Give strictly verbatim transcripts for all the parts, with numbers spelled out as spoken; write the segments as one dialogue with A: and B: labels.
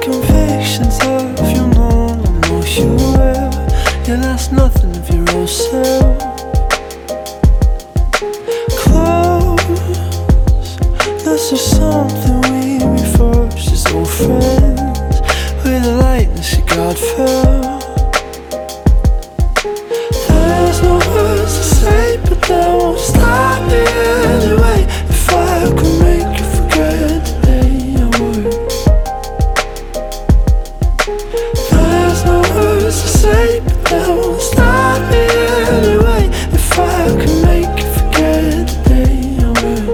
A: convictions of your norm. I know you will. You lost nothing of your old self. Close. This is something we reversed as old friends. With the lightness you God felt. There's no words to say, but that won't stop me anyway. If I could make you forget the day I would. There's no words to say, but that won't stop me anyway. If I could make you forget the day I would.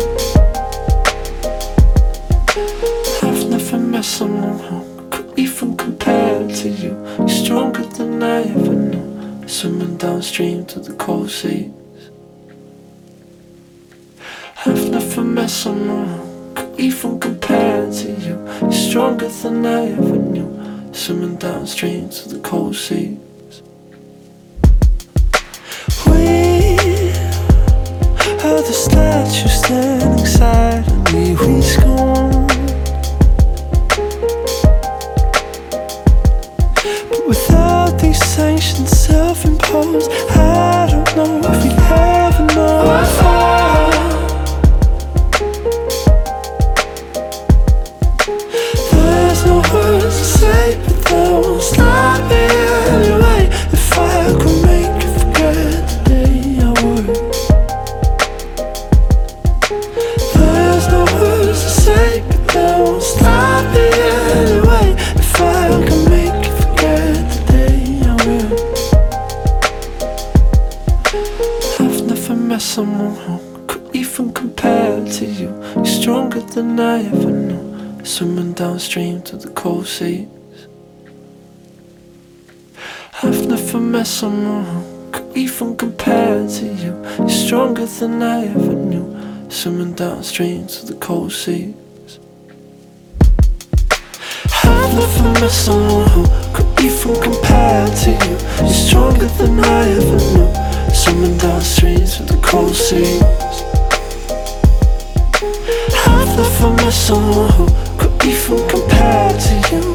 A: I've never met someone who could even compare to you. You're stronger than I ever knew, swimming downstream to the cold seas. I've never met someone who could even compare to you. You're stronger than I ever knew, swimming downstream to the cold seas. We are the statue standing silently, we scorn. But without these sanctions self-imposed, I don't know if we ever know how far. There's no words to say, but that won't stop me anyway. If I could make you forget the day I would. There's no words to say, but that won't stop me anyway. If I could make you forget the day I would. I've never met someone who could even compare to you. You're stronger than I ever knew, swimming downstream to the cold seas. I've never met someone who could even compare to you. You're stronger than I ever knew, swimming downstream to the cold seas. I've never met someone who could even compare to you. You're stronger than I ever knew, swimming downstream to the cold seas. I've never met someone who could even compare to you.